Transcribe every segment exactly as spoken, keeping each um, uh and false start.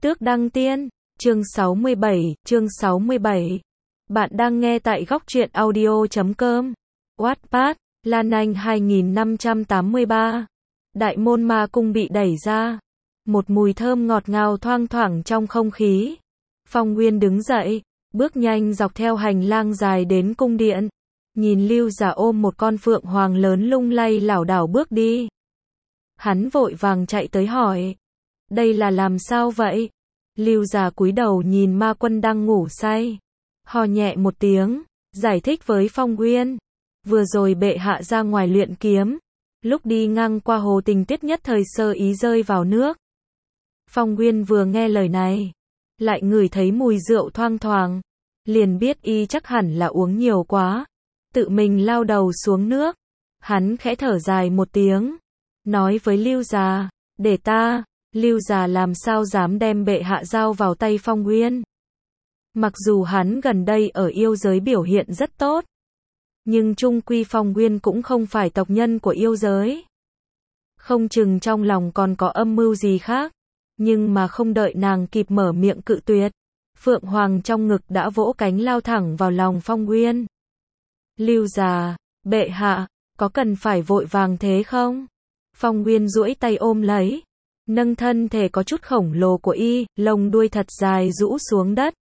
Tước Đăng Tiên, chương sáu mươi bảy, chương sáu mươi bảy. Bạn đang nghe tại góc truyện audio chấm com. Wattpad, Lan Anh hai nghìn năm trăm tám mươi ba. Đại môn ma cung bị đẩy ra. Một mùi thơm ngọt ngào thoang thoảng trong không khí. Phong Nguyên đứng dậy, bước nhanh dọc theo hành lang dài đến cung điện. Nhìn Lưu Giả ôm một con phượng hoàng lớn lung lay lảo đảo bước đi. Hắn vội vàng chạy tới hỏi. Đây là làm sao vậy? Lưu Giả cúi đầu nhìn Ma Quân đang ngủ say. Hò nhẹ một tiếng, giải thích với Phong Nguyên. Vừa rồi bệ hạ ra ngoài luyện kiếm. Lúc đi ngang qua hồ tình tiết nhất thời sơ ý rơi vào nước. Phong Nguyên vừa nghe lời này, lại ngửi thấy mùi rượu thoang thoảng. Liền biết y chắc hẳn là uống nhiều quá. Tự mình lao đầu xuống nước. Hắn khẽ thở dài một tiếng. Nói với Lưu Giả, để ta. Lưu Giả làm sao dám đem bệ hạ giao vào tay Phong Nguyên. Mặc dù hắn gần đây ở yêu giới biểu hiện rất tốt, nhưng chung quy Phong Nguyên cũng không phải tộc nhân của yêu giới. Không chừng trong lòng còn có âm mưu gì khác, nhưng mà không đợi nàng kịp mở miệng cự tuyệt, Phượng Hoàng trong ngực đã vỗ cánh lao thẳng vào lòng Phong Nguyên. Lưu Giả, bệ hạ, có cần phải vội vàng thế không? Phong Nguyên duỗi tay ôm lấy, nâng thân thể có chút khổng lồ của y, lông đuôi thật dài rũ xuống đất.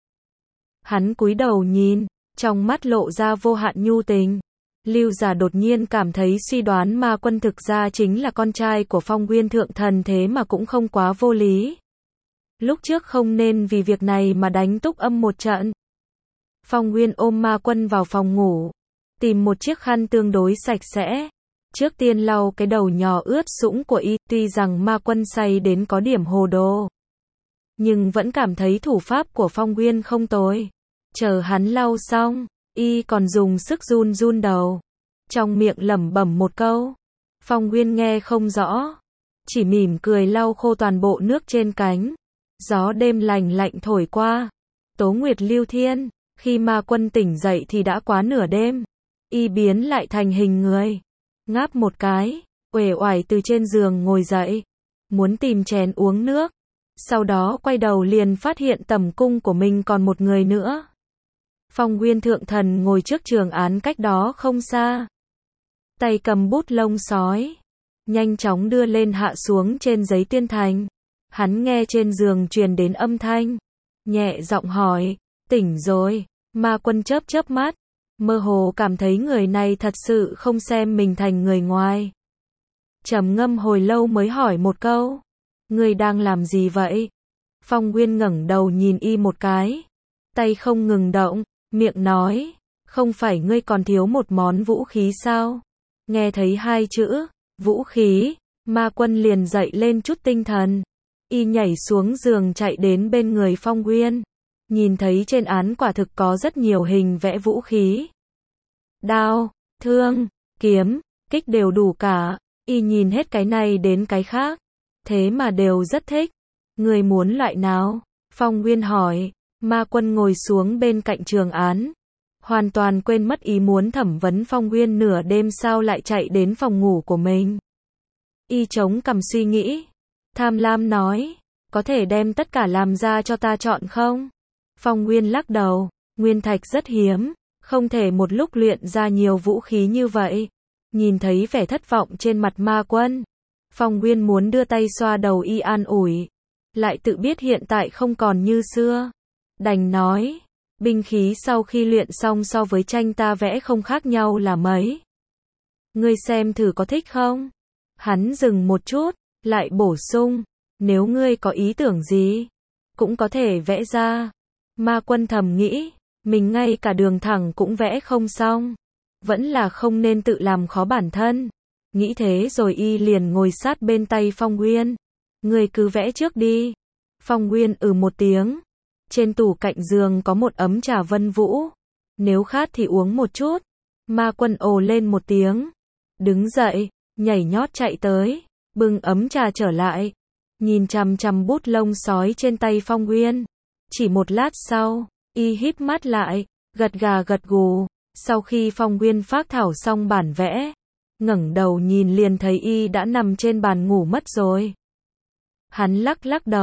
Hắn cúi đầu nhìn, trong mắt lộ ra vô hạn nhu tình. Lưu Giả đột nhiên cảm thấy suy đoán Ma Quân thực ra chính là con trai của Phong Nguyên thượng thần, thế mà cũng không quá vô lý. Lúc trước không nên vì việc này mà đánh Túc Âm một trận. Phong Nguyên ôm Ma Quân vào phòng ngủ, tìm một chiếc khăn tương đối sạch sẽ. Trước tiên lau cái đầu nhỏ ướt sũng của y, tuy rằng Ma Quân say đến có điểm hồ đồ, nhưng vẫn cảm thấy thủ pháp của Phong Nguyên không tồi. Chờ hắn lau xong, y còn dùng sức run run đầu, trong miệng lẩm bẩm một câu. Phong Nguyên nghe không rõ, chỉ mỉm cười lau khô toàn bộ nước trên cánh. Gió đêm lành lạnh thổi qua, tố nguyệt lưu thiên. Khi Ma Quân tỉnh dậy thì đã quá nửa đêm. Y biến lại thành hình người, ngáp một cái, uể oải từ trên giường ngồi dậy, muốn tìm chén uống nước. Sau đó quay đầu liền phát hiện tầm cung của mình còn một người nữa. Phong Nguyên thượng thần ngồi trước trường án cách đó không xa, tay cầm bút lông sói, nhanh chóng đưa lên hạ xuống trên giấy tuyên thành. Hắn nghe trên giường truyền đến âm thanh, nhẹ giọng hỏi, tỉnh rồi? Ma Quân chớp chớp mắt, mơ hồ cảm thấy người này thật sự không xem mình thành người ngoài. Trầm ngâm hồi lâu mới hỏi một câu, ngươi đang làm gì vậy? Phong Nguyên ngẩng đầu nhìn y một cái, tay không ngừng động, miệng nói, không phải ngươi còn thiếu một món vũ khí sao? Nghe thấy hai chữ, vũ khí, Ma Quân liền dậy lên chút tinh thần. Y nhảy xuống giường chạy đến bên người Phong Nguyên, nhìn thấy trên án quả thực có rất nhiều hình vẽ vũ khí. Đao, thương, kiếm, kích đều đủ cả. Y nhìn hết cái này đến cái khác, thế mà đều rất thích. Người muốn loại nào? Phong Nguyên hỏi. Ma Quân ngồi xuống bên cạnh trường án, hoàn toàn quên mất ý muốn thẩm vấn Phong Nguyên nửa đêm sao lại chạy đến phòng ngủ của mình. Y chống cằm suy nghĩ, tham lam nói, có thể đem tất cả làm ra cho ta chọn không? Phong Nguyên lắc đầu, nguyên thạch rất hiếm, không thể một lúc luyện ra nhiều vũ khí như vậy. Nhìn thấy vẻ thất vọng trên mặt Ma Quân, Phong Nguyên muốn đưa tay xoa đầu y an ủi, lại tự biết hiện tại không còn như xưa. Đành nói, binh khí sau khi luyện xong so với tranh ta vẽ không khác nhau là mấy. Ngươi xem thử có thích không? Hắn dừng một chút, lại bổ sung, nếu ngươi có ý tưởng gì, cũng có thể vẽ ra. Ma Quân thầm nghĩ, mình ngay cả đường thẳng cũng vẽ không xong, vẫn là không nên tự làm khó bản thân. Nghĩ thế rồi y liền ngồi sát bên tay Phong Nguyên. Ngươi cứ vẽ trước đi. Phong Nguyên ừ một tiếng. Trên tủ cạnh giường có một ấm trà Vân Vũ, nếu khát thì uống một chút. Ma Quân ồ lên một tiếng, đứng dậy, nhảy nhót chạy tới, bưng ấm trà trở lại, nhìn chằm chằm bút lông sói trên tay Phong Nguyên. Chỉ một lát sau, y híp mắt lại, gật gà gật gù. Sau khi Phong Nguyên phác thảo xong bản vẽ, ngẩng đầu nhìn liền thấy y đã nằm trên bàn ngủ mất rồi. Hắn lắc lắc đầu,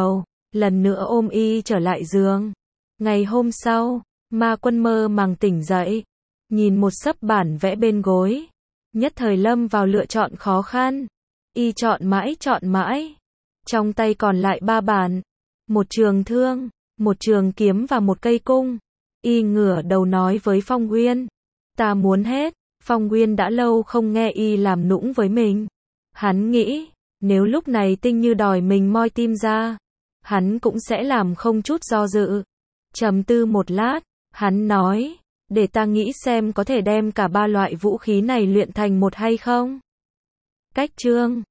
lần nữa ôm y trở lại giường. Ngày hôm sau, Ma Quân mơ màng tỉnh dậy, nhìn một xấp bản vẽ bên gối, nhất thời lâm vào lựa chọn khó khăn. Y chọn mãi chọn mãi, trong tay còn lại ba bản, một trường thương, một trường kiếm và một cây cung. Y ngửa đầu nói với Phong Uyên, ta muốn hết. Phong Uyên đã lâu không nghe y làm nũng với mình. Hắn nghĩ, nếu lúc này Tinh Như đòi mình moi tim ra, hắn cũng sẽ làm không chút do dự. Trầm tư một lát, hắn nói, để ta nghĩ xem có thể đem cả ba loại vũ khí này luyện thành một hay không. Cách chương